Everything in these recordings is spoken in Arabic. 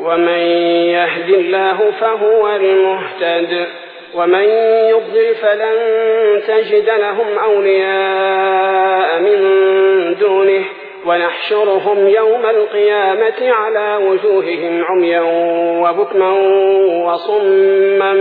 ومن يهد الله فهو المهتد ومن يضلل فلن تجد لهم أولياء من دونه ونحشرهم يوم القيامة على وجوههم عميا وبكما وصما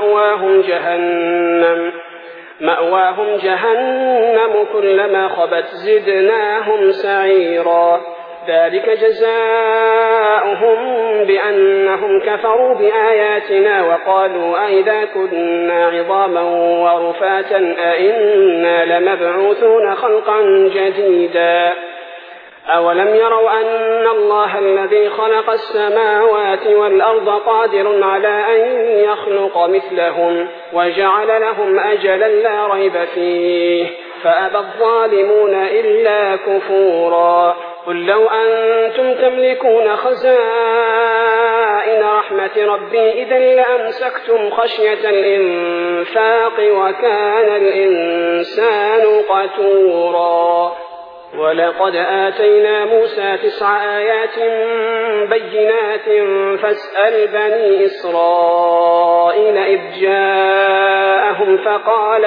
مأواهم جهنم كلما خبت زدناهم سعيرا ذلك جزاؤهم بأنهم كفروا بآياتنا وقالوا أئذا كنا عظاما ورفاتا أئنا لمبعوثون خلقا جديدا أولم يروا أن الله الذي خلق السماوات والأرض قادر على أن يخلق مثلهم وجعل لهم أجلا لا ريب فيه فأبى الظالمون إلا كفورا قل لو أنتم تملكون خزائن رحمة ربي إذا لأمسكتم خشية الإنفاق وكان الإنسان قتورا ولقد آتينا موسى 9 آيات بينات فاسأل بني إسرائيل إذ جاءهم فقال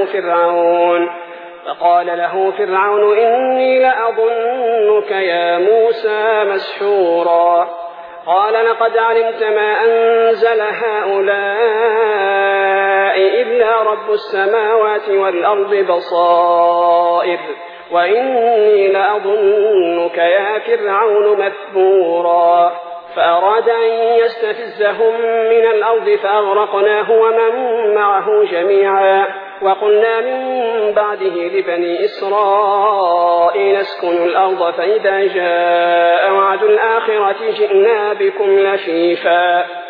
له فرعون إني لأظنك يا موسى مسحورا قال لقد علمت ما أنزل هؤلاء إلا رب السماوات والأرض بصائر وإني لأظنك يا فرعون مثبورا فأراد أن يستفزهم من الأرض فأغرقناه ومن معه جميعا وقلنا من بعده لبني إسرائيل اسكنوا الأرض فإذا جاء وعد الآخرة جئنا بكم لفيفا